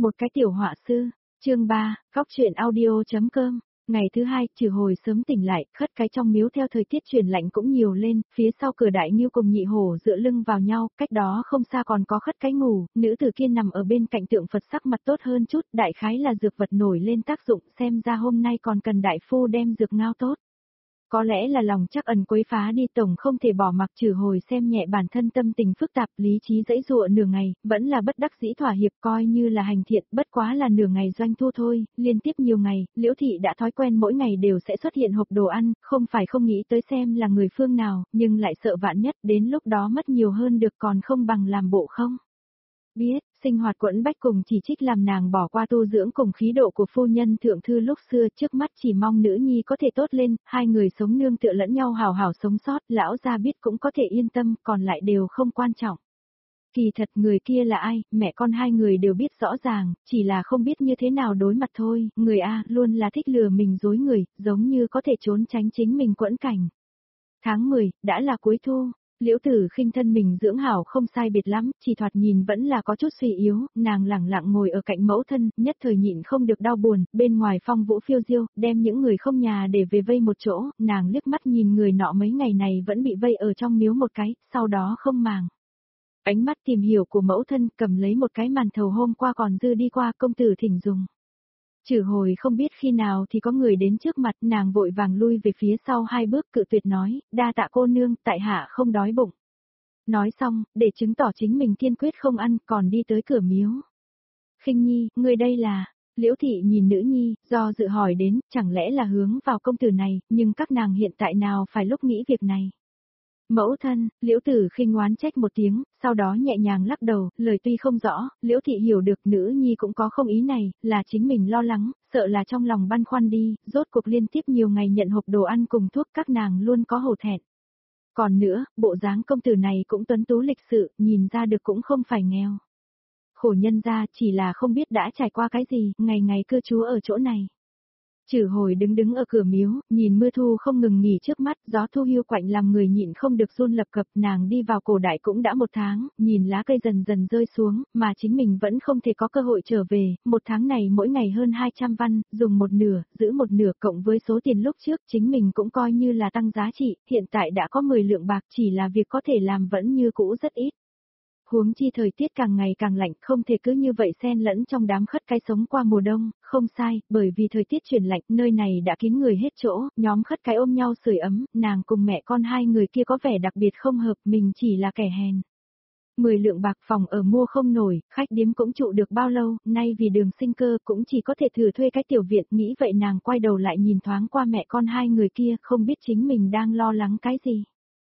Một cái tiểu họa sư, chương 3, góc truyện audio.com. Ngày thứ hai, Trừ Hồi sớm tỉnh lại, khất cái trong miếu theo thời tiết chuyển lạnh cũng nhiều lên, phía sau cửa Đại Ngưu cùng Nhị Hổ dựa lưng vào nhau, cách đó không xa còn có khất cái ngủ, nữ tử kia nằm ở bên cạnh tượng Phật sắc mặt tốt hơn chút, đại khái là dược vật nổi lên tác dụng, xem ra hôm nay còn cần đại phu đem dược ngao tốt. Có lẽ là lòng chắc ẩn quấy phá đi, tổng không thể bỏ mặc. Trừ Hồi xem nhẹ bản thân tâm tình phức tạp, lý trí dãy dụa nửa ngày, vẫn là bất đắc dĩ thỏa hiệp, coi như là hành thiện, bất quá là nửa ngày doanh thu thôi. Liên tiếp nhiều ngày, Liễu Thị đã thói quen mỗi ngày đều sẽ xuất hiện hộp đồ ăn, không phải không nghĩ tới xem là người phương nào, nhưng lại sợ vạn nhất, đến lúc đó mất nhiều hơn được còn không bằng làm bộ không. Biết, sinh hoạt quẫn bách cùng chỉ trích làm nàng bỏ qua tu dưỡng cùng khí độ của phu nhân thượng thư lúc xưa, trước mắt chỉ mong nữ nhi có thể tốt lên, hai người sống nương tựa lẫn nhau hào hào sống sót, lão gia biết cũng có thể yên tâm, còn lại đều không quan trọng. Kỳ thật người kia là ai, mẹ con hai người đều biết rõ ràng, chỉ là không biết như thế nào đối mặt thôi, người A luôn là thích lừa mình dối người, giống như có thể trốn tránh chính mình quẫn cảnh. Tháng 10, đã là cuối thu. Liễu Tử Khinh thân mình dưỡng hảo không sai biệt lắm, chỉ thoạt nhìn vẫn là có chút suy yếu, nàng lẳng lặng ngồi ở cạnh mẫu thân, nhất thời nhịn không được đau buồn, bên ngoài phong vũ phiêu diêu, đem những người không nhà để về vây một chỗ, nàng liếc mắt nhìn người nọ mấy ngày này vẫn bị vây ở trong miếu một cái, sau đó không màng. Ánh mắt tìm hiểu của mẫu thân cầm lấy một cái màn thầu hôm qua còn dư đi qua công tử thỉnh dùng. Trừ Hồi không biết khi nào thì có người đến trước mặt, nàng vội vàng lui về phía sau hai bước cự tuyệt nói, đa tạ cô nương, tại hạ không đói bụng. Nói xong, để chứng tỏ chính mình kiên quyết không ăn, còn đi tới cửa miếu. Khinh Nhi, người đây là... Liễu Thị nhìn nữ nhi, do dự hỏi đến, chẳng lẽ là hướng vào công tử này, nhưng các nàng hiện tại nào phải lúc nghĩ việc này. Mẫu thân, Liễu Tử Khinh oán trách một tiếng, sau đó nhẹ nhàng lắc đầu, lời tuy không rõ, Liễu Thị hiểu được nữ nhi cũng có không ý này, là chính mình lo lắng, sợ là trong lòng băn khoăn đi, rốt cuộc liên tiếp nhiều ngày nhận hộp đồ ăn cùng thuốc các nàng luôn có hổ thẹn. Còn nữa, bộ dáng công tử này cũng tuấn tú lịch sự, nhìn ra được cũng không phải nghèo. Khổ nhân ra chỉ là không biết đã trải qua cái gì, ngày ngày cư trú ở chỗ này. Trừ Hồi đứng ở cửa miếu, nhìn mưa thu không ngừng nghỉ trước mắt, gió thu hiu quạnh làm người nhịn không được run lập cập, nàng đi vào cổ đại cũng đã một tháng, nhìn lá cây dần dần rơi xuống, mà chính mình vẫn không thể có cơ hội trở về, một tháng này mỗi ngày hơn 200 văn, dùng một nửa, giữ một nửa cộng với số tiền lúc trước chính mình cũng coi như là tăng giá trị, hiện tại đã có 10 lượng bạc chỉ là việc có thể làm vẫn như cũ rất ít. Huống chi thời tiết càng ngày càng lạnh, không thể cứ như vậy xen lẫn trong đám khất cái sống qua mùa đông, không sai, bởi vì thời tiết chuyển lạnh, nơi này đã kín người hết chỗ, nhóm khất cái ôm nhau sưởi ấm, nàng cùng mẹ con hai người kia có vẻ đặc biệt không hợp, mình chỉ là kẻ hèn. 10 lượng bạc phòng ở mua không nổi, khách điếm cũng trụ được bao lâu, nay vì đường sinh cơ cũng chỉ có thể thử thuê cái tiểu viện, nghĩ vậy nàng quay đầu lại nhìn thoáng qua mẹ con hai người kia, không biết chính mình đang lo lắng cái gì.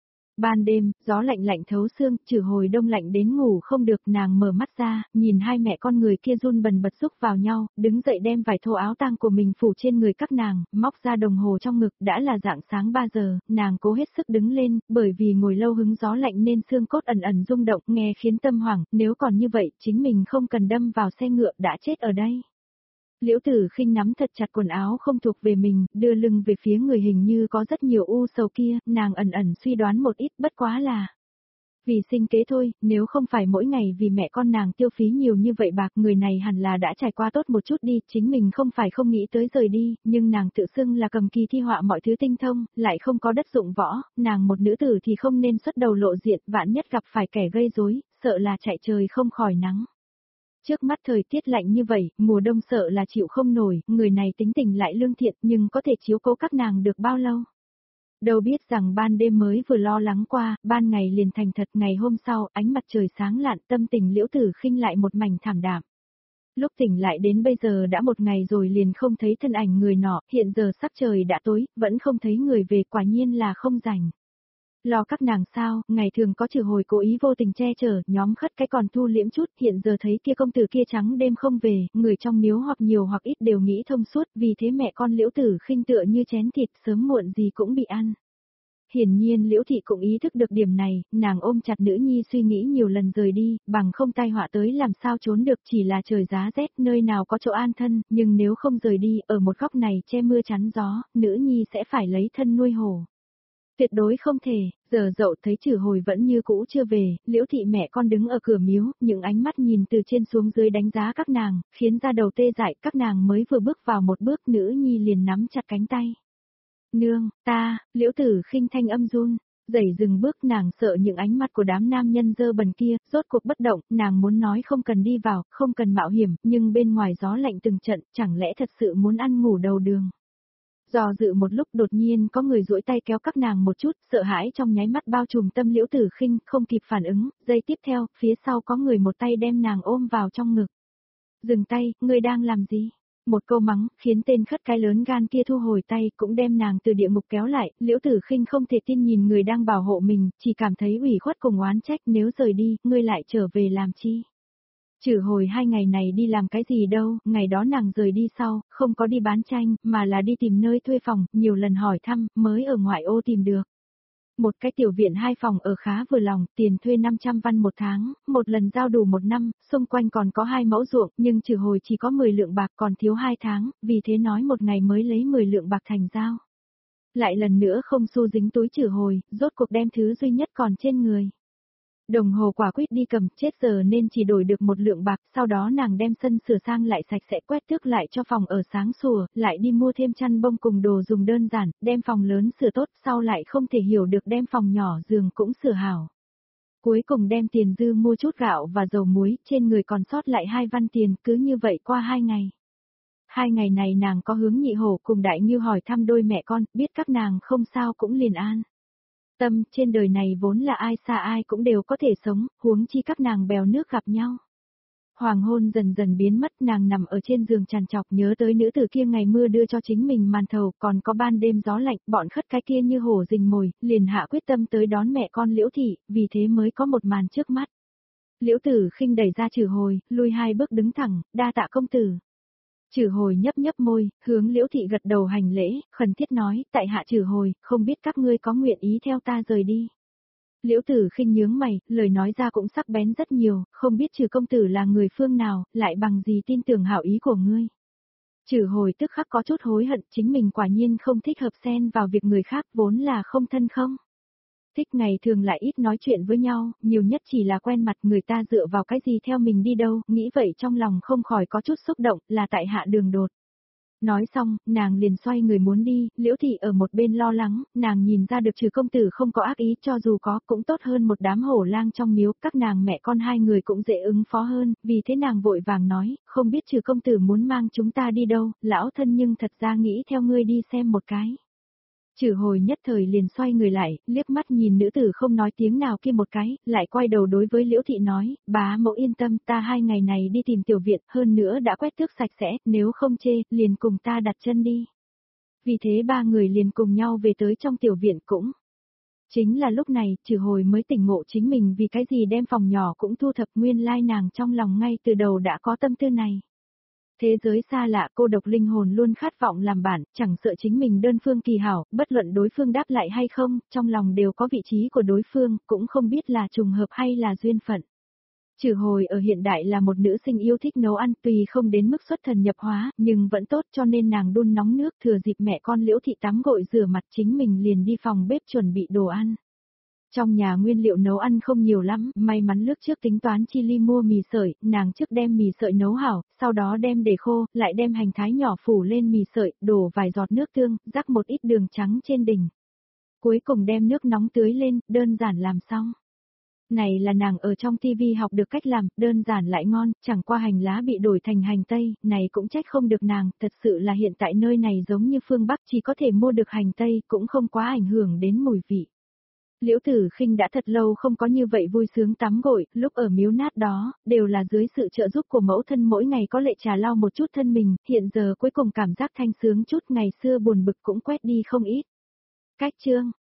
Ban đêm, gió lạnh lạnh thấu xương, Trừ Hồi đông lạnh đến ngủ không được, nàng mở mắt ra, nhìn hai mẹ con người kia run bần bật xúc vào nhau, đứng dậy đem vải thô áo tang của mình phủ trên người các nàng, móc ra đồng hồ trong ngực, đã là rạng sáng 3 giờ, nàng cố hết sức đứng lên, bởi vì ngồi lâu hứng gió lạnh nên xương cốt ẩn ẩn rung động, nghe khiến tâm hoảng, nếu còn như vậy, chính mình không cần đâm vào xe ngựa đã chết ở đây. Liễu Tử Khinh nắm thật chặt quần áo không thuộc về mình, đưa lưng về phía người hình như có rất nhiều u sầu kia, nàng ẩn ẩn suy đoán một ít, bất quá là vì sinh kế thôi, nếu không phải mỗi ngày vì mẹ con nàng tiêu phí nhiều như vậy bạc, người này hẳn là đã trải qua tốt một chút đi, chính mình không phải không nghĩ tới rời đi, nhưng nàng tự xưng là cầm kỳ thi họa mọi thứ tinh thông, lại không có đất dụng võ, nàng một nữ tử thì không nên xuất đầu lộ diện, vạn nhất gặp phải kẻ gây rối, sợ là chạy trời không khỏi nắng. Trước mắt thời tiết lạnh như vậy, mùa đông sợ là chịu không nổi, người này tính tình lại lương thiện nhưng có thể chiếu cố các nàng được bao lâu. Đâu biết rằng ban đêm mới vừa lo lắng qua, ban ngày liền thành thật, ngày hôm sau, ánh mặt trời sáng lạn, tâm tình Liễu Tử Khinh lại một mảnh thảm đạm. Lúc tỉnh lại đến bây giờ đã một ngày rồi liền không thấy thân ảnh người nọ, hiện giờ sắc trời đã tối, vẫn không thấy người về, quả nhiên là không rảnh. Lo các nàng sao, ngày thường có Trừ Hồi cố ý vô tình che chở, nhóm khất cái còn thu liễm chút, hiện giờ thấy kia công tử kia trắng đêm không về, người trong miếu hoặc nhiều hoặc ít đều nghĩ thông suốt, vì thế mẹ con Liễu Tử Khinh tựa như chén thịt sớm muộn gì cũng bị ăn. Hiển nhiên Liễu Thị cũng ý thức được điểm này, nàng ôm chặt nữ nhi suy nghĩ nhiều lần rời đi, bằng không tai họa tới làm sao trốn được, chỉ là trời giá rét nơi nào có chỗ an thân, nhưng nếu không rời đi, ở một góc này che mưa chắn gió, nữ nhi sẽ phải lấy thân nuôi hổ. Tuyệt đối không thể, giờ dậu thấy Trử Hồi vẫn như cũ chưa về, Liễu thị mẹ con đứng ở cửa miếu, những ánh mắt nhìn từ trên xuống dưới đánh giá các nàng, khiến da đầu tê dại, các nàng mới vừa bước vào một bước, nữ nhi liền nắm chặt cánh tay. Nương, ta, Liễu Tử Khinh thanh âm run, dậy dừng bước, nàng sợ những ánh mắt của đám nam nhân dơ bẩn kia, rốt cuộc bất động, nàng muốn nói không cần đi vào, không cần mạo hiểm, nhưng bên ngoài gió lạnh từng trận, chẳng lẽ thật sự muốn ăn ngủ đầu đường. Do dự một lúc đột nhiên có người duỗi tay kéo các nàng một chút, sợ hãi trong nháy mắt bao trùm tâm Liễu Tử Khinh, không kịp phản ứng, giây tiếp theo, phía sau có người một tay đem nàng ôm vào trong ngực. Dừng tay, ngươi đang làm gì? Một câu mắng, khiến tên khất cái lớn gan kia thu hồi tay, cũng đem nàng từ địa ngục kéo lại, Liễu Tử Khinh không thể tin nhìn người đang bảo hộ mình, chỉ cảm thấy ủy khuất cùng oán trách, nếu rời đi, ngươi lại trở về làm chi? Trử Hồi 2 ngày này đi làm cái gì đâu, ngày đó nàng rời đi sau, không có đi bán tranh, mà là đi tìm nơi thuê phòng, nhiều lần hỏi thăm, mới ở ngoại ô tìm được. Một cái tiểu viện 2 phòng ở khá vừa lòng, tiền thuê 500 văn một tháng, một lần giao đủ 1 năm, xung quanh còn có 2 mẫu ruộng, nhưng Trử Hồi chỉ có 10 lượng bạc còn thiếu 2 tháng, vì thế nói một ngày mới lấy 10 lượng bạc thành giao. Lại lần nữa không xu dính túi Trử Hồi, rốt cuộc đem thứ duy nhất còn trên người. Đồng hồ quả quyết đi cầm, chết giờ nên chỉ đổi được 1 lượng bạc, sau đó nàng đem sân sửa sang lại sạch sẽ, quét tước lại cho phòng ở sáng sủa, lại đi mua thêm chăn bông cùng đồ dùng đơn giản, đem phòng lớn sửa tốt, sau lại không thể hiểu được đem phòng nhỏ giường cũng sửa hảo. Cuối cùng đem tiền dư mua chút gạo và dầu muối, trên người còn sót lại 2 văn tiền, cứ như vậy qua 2 ngày. 2 ngày này nàng có hướng Nhị Hổ cùng Đại Ngưu hỏi thăm đôi mẹ con, biết các nàng không sao cũng liền an. Tâm, trên đời này vốn là ai xa ai cũng đều có thể sống, huống chi các nàng bèo nước gặp nhau. Hoàng hôn dần dần biến mất, nàng nằm ở trên giường trằn trọc nhớ tới nữ tử kia ngày mưa đưa cho chính mình màn thầu, còn có ban đêm gió lạnh, bọn khất cái kia như hổ rình mồi, liền hạ quyết tâm tới đón mẹ con Liễu thị, vì thế mới có một màn trước mắt. Liễu Tử Khinh đẩy ra Trử Hồi, lui 2 bước đứng thẳng, đa tạ công tử. Trử Hồi nhấp nhấp môi, hướng Liễu thị gật đầu hành lễ, khẩn thiết nói, tại hạ Trử Hồi, không biết các ngươi có nguyện ý theo ta rời đi. Liễu Tử Khinh nhướng mày, lời nói ra cũng sắc bén rất nhiều, không biết Trử công tử là người phương nào, lại bằng gì tin tưởng hảo ý của ngươi. Trử Hồi tức khắc có chút hối hận, chính mình quả nhiên không thích hợp xen vào việc người khác, vốn là không thân không. Thích ngày thường lại ít nói chuyện với nhau, nhiều nhất chỉ là quen mặt, người ta dựa vào cái gì theo mình đi đâu, nghĩ vậy trong lòng không khỏi có chút xúc động, là tại hạ đường đột. Nói xong, nàng liền xoay người muốn đi, Liễu thị ở một bên lo lắng, nàng nhìn ra được Trừ công tử không có ác ý, cho dù có cũng tốt hơn một đám hổ lang trong miếu, các nàng mẹ con 2 người cũng dễ ứng phó hơn, vì thế nàng vội vàng nói, không biết Trừ công tử muốn mang chúng ta đi đâu, lão thân nhưng thật ra nghĩ theo ngươi đi xem một cái. Trừ Hồi nhất thời liền xoay người lại, liếc mắt nhìn nữ tử không nói tiếng nào kia một cái, lại quay đầu đối với Liễu thị nói, bá mẫu yên tâm, ta 2 ngày này đi tìm tiểu viện, hơn nữa đã quét tước sạch sẽ, nếu không chê, liền cùng ta đặt chân đi. Vì thế 3 người liền cùng nhau về tới trong tiểu viện cũng. Chính là lúc này, Trừ Hồi mới tỉnh ngộ chính mình vì cái gì đem phòng nhỏ cũng thu thập, nguyên lai nàng trong lòng ngay từ đầu đã có tâm tư này. Thế giới xa lạ, cô độc linh hồn luôn khát vọng làm bạn, chẳng sợ chính mình đơn phương kỳ hảo, bất luận đối phương đáp lại hay không, trong lòng đều có vị trí của đối phương, cũng không biết là trùng hợp hay là duyên phận. Trừ Hồi ở hiện đại là một nữ sinh yêu thích nấu ăn, tuy không đến mức xuất thần nhập hóa, nhưng vẫn tốt, cho nên nàng đun nóng nước, thừa dịp mẹ con Liễu thị tắm gội rửa mặt, chính mình liền đi phòng bếp chuẩn bị đồ ăn. Trong nhà nguyên liệu nấu ăn không nhiều lắm, may mắn lúc trước tính toán chi ly mua mì sợi, nàng trước đem mì sợi nấu hảo, sau đó đem để khô, lại đem hành thái nhỏ phủ lên mì sợi, đổ vài giọt nước tương, rắc một ít đường trắng trên đỉnh. Cuối cùng đem nước nóng tưới lên, đơn giản làm xong. Này là nàng ở trong tivi học được cách làm, đơn giản lại ngon, chẳng qua hành lá bị đổi thành hành tây, này cũng trách không được nàng, thật sự là hiện tại nơi này giống như phương Bắc chỉ có thể mua được hành tây, cũng không quá ảnh hưởng đến mùi vị. Liễu Tử Khinh đã thật lâu không có như vậy vui sướng tắm gội, lúc ở miếu nát đó, đều là dưới sự trợ giúp của mẫu thân mỗi ngày có lệ trà lau một chút thân mình, hiện giờ cuối cùng cảm giác thanh sướng chút, ngày xưa buồn bực cũng quét đi không ít. Cách chương